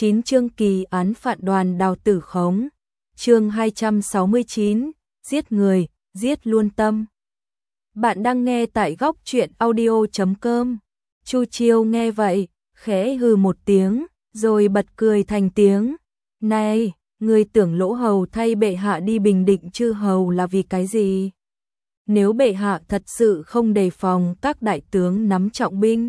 9 chương kỳ án phạt Đoàn Đào tử khống. Chương 269, giết người, giết luôn tâm. Bạn đang nghe tại góc truyện audio.com. Chu Chiêu nghe vậy, khẽ hừ một tiếng, rồi bật cười thành tiếng. Này, ngươi tưởng Lỗ Hầu thay bệ hạ đi bình định chư hầu là vì cái gì? Nếu bệ hạ thật sự không đề phòng các đại tướng nắm trọng binh,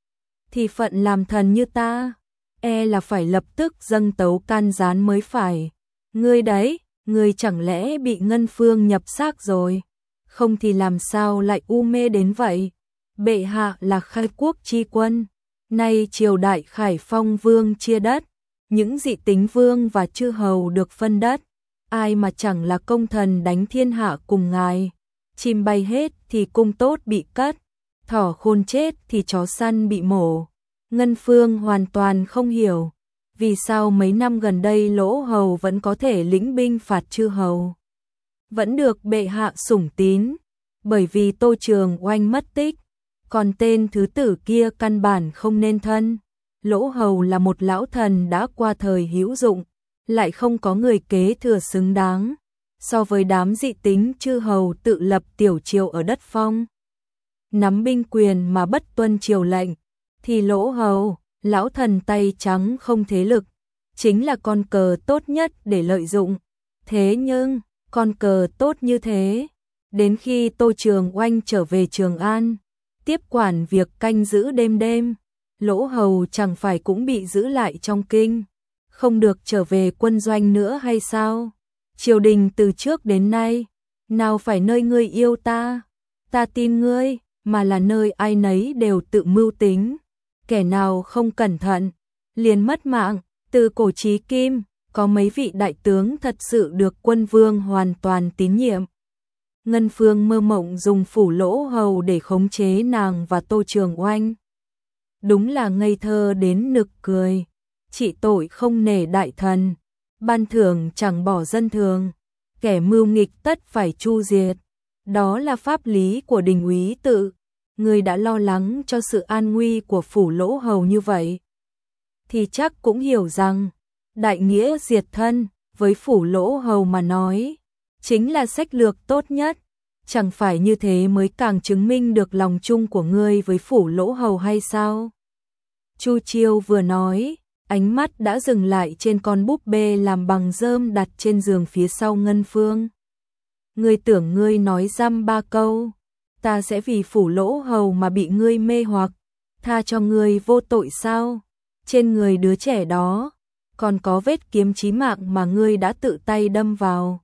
thì phận làm thần như ta, e là phải lập tức dâng tấu can gián mới phải. Ngươi đấy, ngươi chẳng lẽ bị Ngân Phương nhập xác rồi? Không thì làm sao lại u mê đến vậy? Bệ hạ là khai quốc chi quân, nay triều đại Khải Phong vương chia đất, những dị tính vương và chư hầu được phân đất, ai mà chẳng là công thần đánh thiên hạ cùng ngài. Chim bay hết thì cung tốt bị cất, thỏ khôn chết thì chó săn bị mổ. Ngân Phương hoàn toàn không hiểu vì sao mấy năm gần đây Lỗ Hầu vẫn có thể lĩnh binh phạt chư hầu, vẫn được bệ hạ sủng tín. Bởi vì Tô Trường Oanh mất tích, còn tên thứ tử kia căn bản không nên thân. Lỗ Hầu là một lão thần đã qua thời hữu dụng, lại không có người kế thừa xứng đáng. So với đám dị tính chư hầu tự lập tiểu triều ở đất Phong, nắm binh quyền mà bất tuân triều lệnh, thì Lỗ Hầu, lão thần tay trắng không thế lực, chính là con cờ tốt nhất để lợi dụng. Thế nhưng, con cờ tốt như thế, đến khi Tô Trường Oanh trở về Trường An, tiếp quản việc canh giữ đêm đêm, Lỗ Hầu chẳng phải cũng bị giữ lại trong kinh, không được trở về quân doanh nữa hay sao? Triều đình từ trước đến nay, nào phải nơi ngươi yêu ta tin ngươi, mà là nơi ai nấy đều tự mưu tính. Kẻ nào không cẩn thận, liền mất mạng. Từ cổ chí kim, có mấy vị đại tướng thật sự được quân vương hoàn toàn tín nhiệm. Ngân Phương mơ mộng dùng phủ Lỗ Hầu để khống chế nàng và Tô Trường Oanh. Đúng là ngây thơ đến nực cười. Trị tội không nể đại thần, ban thưởng chẳng bỏ dân thường, kẻ mưu nghịch tất phải chu diệt. Đó là pháp lý của đình úy tự. Người đã lo lắng cho sự an nguy của phủ Lỗ Hầu như vậy, thì chắc cũng hiểu rằng đại nghĩa diệt thân với phủ Lỗ Hầu mà nói chính là sách lược tốt nhất. Chẳng phải như thế mới càng chứng minh được lòng chung của ngươi với phủ Lỗ Hầu hay sao? Chu Chiêu vừa nói, ánh mắt đã dừng lại trên con búp bê làm bằng rơm đặt trên giường phía sau Ngân Phương. Ngươi tưởng ngươi nói dăm ba câu, ta sẽ vì phủ Lỗ Hầu mà bị ngươi mê hoặc, tha cho ngươi vô tội sao? Trên người đứa trẻ đó còn có vết kiếm chí mạng mà ngươi đã tự tay đâm vào.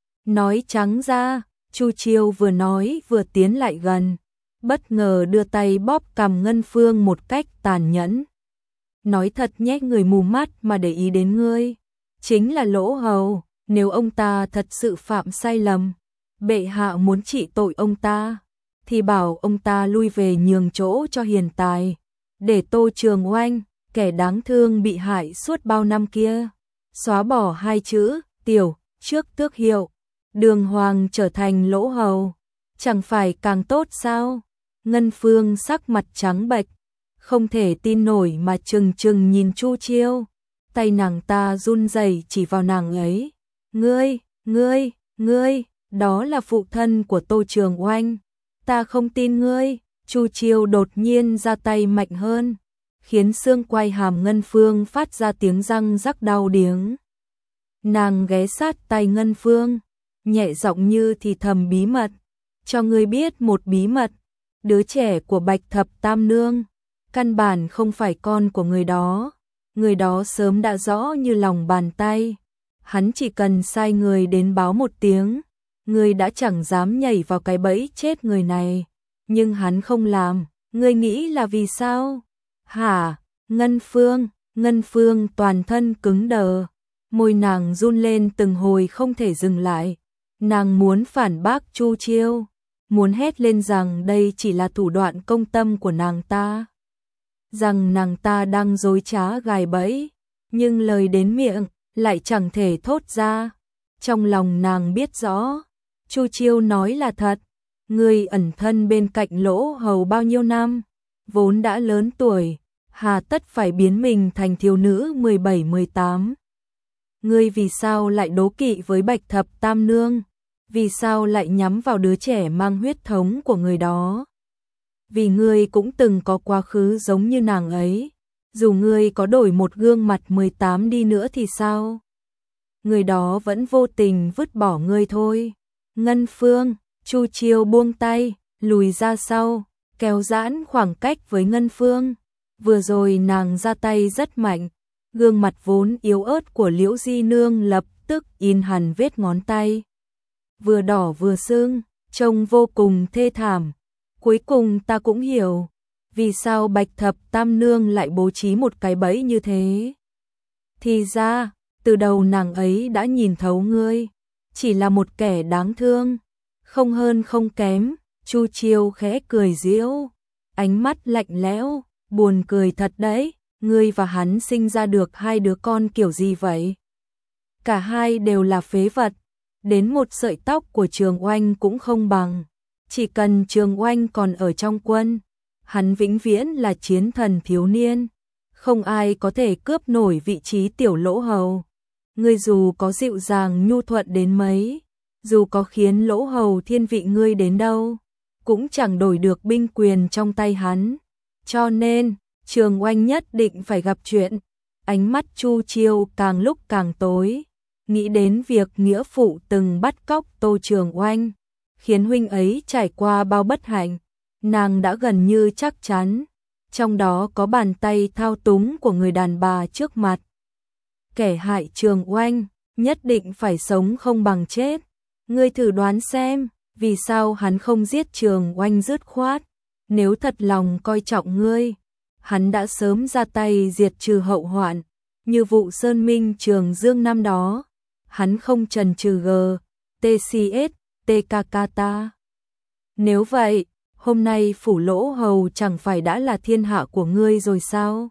Nói trắng ra, Chu Chiêu vừa nói vừa tiến lại gần, bất ngờ đưa tay bóp cằm Ngân Phương một cách tàn nhẫn. Nói thật nhé, người mù mắt mà để ý đến ngươi chính là Lỗ Hầu. Nếu ông ta thật sự phạm sai lầm, bệ hạ muốn trị tội ông ta, thì bảo ông ta lui về nhường chỗ cho hiền tài, để Tô Trường Oanh, kẻ đáng thương bị hại suốt bao năm kia, xóa bỏ hai chữ tiểu trước tước hiệu, đường hoàng trở thành Lỗ Hầu, chẳng phải càng tốt sao? Ngân Phương sắc mặt trắng bệch, không thể tin nổi mà trừng trừng nhìn Chu Chiêu. Tay nàng ta run rẩy chỉ vào nàng ấy. Ngươi, đó là phụ thân của Tô Trường Oanh. Ta không tin ngươi. Chu Chiêu đột nhiên ra tay mạnh hơn, khiến xương quai hàm Ngân Phương phát ra tiếng răng rắc đau điếng. Nàng ghé sát tay Ngân Phương, nhẹ giọng như thì thầm bí mật. Cho ngươi biết một bí mật, đứa trẻ của Bạch Thập Tam Nương căn bản không phải con của người đó. Người đó sớm đã rõ như lòng bàn tay. Hắn chỉ cần sai người đến báo một tiếng, người đã chẳng dám nhảy vào cái bẫy chết người này. Nhưng hắn không làm. Ngươi nghĩ là vì sao? Hả? Ngân Phương toàn thân cứng đờ, môi nàng run lên từng hồi không thể dừng lại. Nàng muốn phản bác Chu Chiêu, muốn hét lên rằng đây chỉ là thủ đoạn công tâm của nàng ta, rằng nàng ta đang dối trá gài bẫy, nhưng lời đến miệng lại chẳng thể thốt ra. Trong lòng nàng biết rõ, Chu Chiêu nói là thật. Ngươi ẩn thân bên cạnh Lỗ Hầu bao nhiêu năm, vốn đã lớn tuổi, hà tất phải biến mình thành thiếu nữ 17-18. Ngươi vì sao lại đố kỵ với Bạch Thập Tam Nương? Vì sao lại nhắm vào đứa trẻ mang huyết thống của người đó? Vì ngươi cũng từng có quá khứ giống như nàng ấy. Dù ngươi có đổi một gương mặt 18 đi nữa thì sao? Người đó vẫn vô tình vứt bỏ ngươi thôi. Ngân Phương, Chu Chiêu buông tay, lùi ra sau, kéo giãn khoảng cách với Ngân Phương. Vừa rồi nàng ra tay rất mạnh, gương mặt vốn yếu ớt của Liễu Di Nương lập tức in hẳn vết ngón tay. Vừa đỏ vừa sưng, trông vô cùng thê thảm. Cuối cùng ta cũng hiểu, vì sao Bạch Thập Tam Nương lại bố trí một cái bẫy như thế. Thì ra, từ đầu nàng ấy đã nhìn thấu ngươi, chỉ là một kẻ đáng thương, không hơn không kém. Chu Chiêu khẽ cười giễu, ánh mắt lạnh lẽo, buồn cười thật đấy, ngươi và hắn sinh ra được hai đứa con kiểu gì vậy? Cả hai đều là phế vật, đến một sợi tóc của Trường Oanh cũng không bằng. Chỉ cần Trường Oanh còn ở trong quân, hắn vĩnh viễn là chiến thần thiếu niên, không ai có thể cướp nổi vị trí tiểu lỗ hầu. Ngươi dù có dịu dàng nhu thuận đến mấy, dù có khiến lỗ hầu thiên vị ngươi đến đâu, cũng chẳng đổi được binh quyền trong tay hắn. Cho nên, Trường Oanh nhất định phải gặp chuyện. Ánh mắt Chu Chiêu càng lúc càng tối, nghĩ đến việc nghĩa phụ từng bắt cóc Tô Trường Oanh, khiến huynh ấy trải qua bao bất hạnh, nàng đã gần như chắc chắn, trong đó có bàn tay thao túng của người đàn bà trước mặt. Kẻ hại Trường Oanh, nhất định phải sống không bằng chết. Ngươi thử đoán xem, vì sao hắn không giết Trường Oanh dứt khoát? Nếu thật lòng coi trọng ngươi, hắn đã sớm ra tay diệt trừ hậu hoạn, như vụ Sơn Minh Trường Dương năm đó. Hắn không chần chừ TCS, TKK ta. Nếu vậy, hôm nay phủ lỗ hầu chẳng phải đã là thiên hạ của ngươi rồi sao?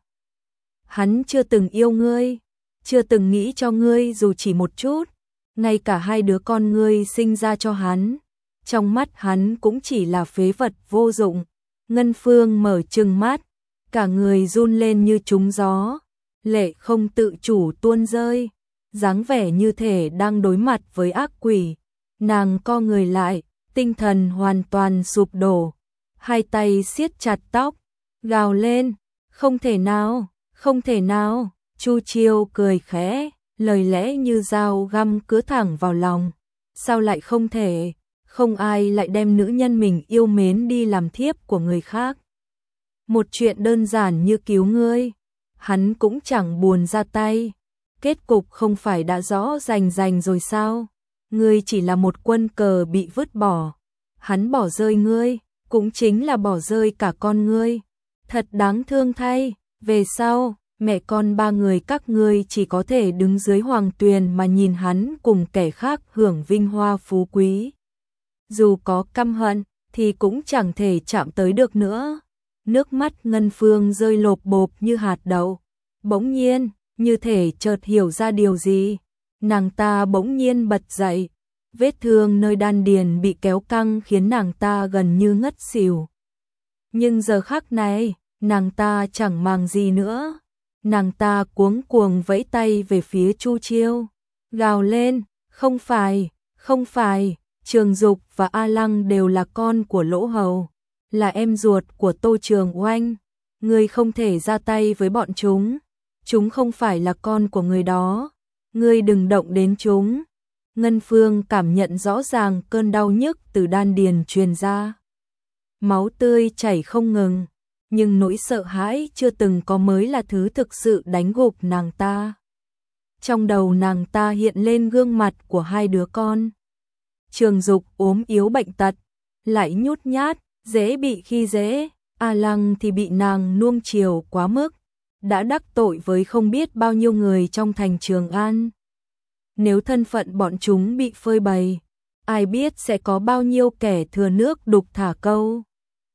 Hắn chưa từng yêu ngươi, chưa từng nghĩ cho ngươi dù chỉ một chút, ngay cả hai đứa con ngươi sinh ra cho hắn, trong mắt hắn cũng chỉ là phế vật vô dụng. Ngân Phương mở trừng mắt, cả người run lên như trúng gió, lệ không tự chủ tuôn rơi, dáng vẻ như thể đang đối mặt với ác quỷ. Nàng co người lại, tinh thần hoàn toàn sụp đổ, hai tay siết chặt tóc, gào lên, không thể nào, không thể nào. Chu Chiêu cười khẽ, lời lẽ như dao găm cứa thẳng vào lòng. Sao lại không thể? Không ai lại đem nữ nhân mình yêu mến đi làm thiếp của người khác. Một chuyện đơn giản như cứu ngươi, hắn cũng chẳng buồn ra tay. Kết cục không phải đã rõ rành rồi sao? Ngươi chỉ là một quân cờ bị vứt bỏ. Hắn bỏ rơi ngươi, cũng chính là bỏ rơi cả con ngươi. Thật đáng thương thay, về sau, mẹ con ba người các ngươi chỉ có thể đứng dưới hoàng tuyền mà nhìn hắn cùng kẻ khác hưởng vinh hoa phú quý. Dù có căm hận, thì cũng chẳng thể chạm tới được nữa. Nước mắt Ngân Phương rơi lộp bộp như hạt đậu. Bỗng nhiên, như thể chợt hiểu ra điều gì, nàng ta bỗng nhiên bật dậy. Vết thương nơi đan điền bị kéo căng khiến nàng ta gần như ngất xỉu. Nhưng giờ khắc này, nàng ta chẳng màng gì nữa. Nàng ta cuống cuồng vẫy tay về phía Chu Chiêu, gào lên, không phải, không phải, Trường Dục và A Lăng đều là con của lỗ hầu, là em ruột của Tô Trường Oanh. Ngươi không thể ra tay với bọn chúng không phải là con của người đó, ngươi đừng động đến chúng. Ngân Phương cảm nhận rõ ràng cơn đau nhức từ đan điền truyền ra. Máu tươi chảy không ngừng, nhưng nỗi sợ hãi chưa từng có mới là thứ thực sự đánh gục nàng ta. Trong đầu nàng ta hiện lên gương mặt của hai đứa con. Trường Dục ốm yếu bệnh tật, lại nhút nhát, dễ bị khi dễ. A Lăng thì bị nàng nuông chiều quá mức, đã đắc tội với không biết bao nhiêu người trong thành Trường An. Nếu thân phận bọn chúng bị phơi bày, ai biết sẽ có bao nhiêu kẻ thừa nước đục thả câu.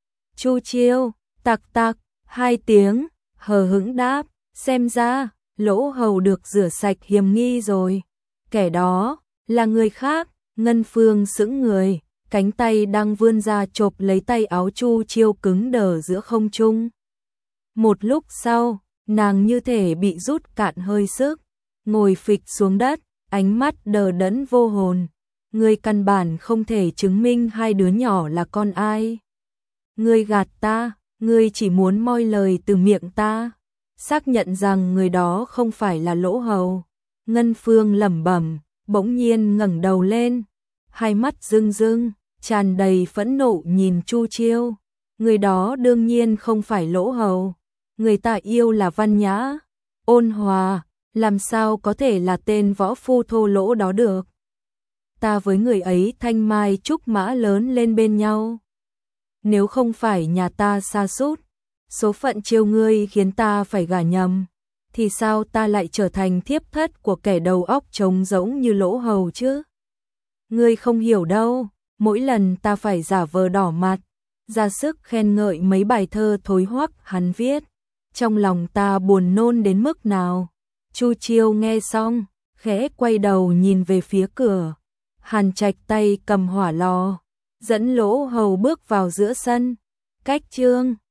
Chu Chiêu, tặc tặc, hai tiếng, hờ hững đáp, xem ra, lỗ hầu được rửa sạch hiểm nghi rồi. Kẻ đó, là người khác. Ngân Phương sững người, cánh tay đang vươn ra chộp lấy tay áo Chu Chiêu cứng đờ giữa không trung. Một lúc sau, nàng như thể bị rút cạn hơi sức, ngồi phịch xuống đất, ánh mắt đờ đẫn vô hồn. Ngươi căn bản không thể chứng minh hai đứa nhỏ là con ai. Ngươi gạt ta, ngươi chỉ muốn moi lời từ miệng ta, xác nhận rằng người đó không phải là Lỗ Hầu. Ngân Phương lẩm bẩm, bỗng nhiên ngẩng đầu lên, hai mắt rưng rưng, tràn đầy phẫn nộ nhìn Chu Chiêu. Người đó đương nhiên không phải Lỗ Hầu, người ta yêu là văn nhã, ôn hòa, làm sao có thể là tên võ phu thô lỗ đó được. Ta với người ấy thanh mai trúc mã lớn lên bên nhau. Nếu không phải nhà ta sa sút, số phận chiêu ngươi khiến ta phải gả nhầm, thì sao ta lại trở thành thiếp thất của kẻ đầu óc trống rỗng như Lỗ Hầu chứ? Ngươi không hiểu đâu, mỗi lần ta phải giả vờ đỏ mặt, ra sức khen ngợi mấy bài thơ thối hoắc hắn viết, trong lòng ta buồn nôn đến mức nào. Chu Chiêu nghe xong, khẽ quay đầu nhìn về phía cửa. Hàn Trạch tay cầm hỏa lò, dẫn Lỗ Hầu bước vào giữa sân. Cách chương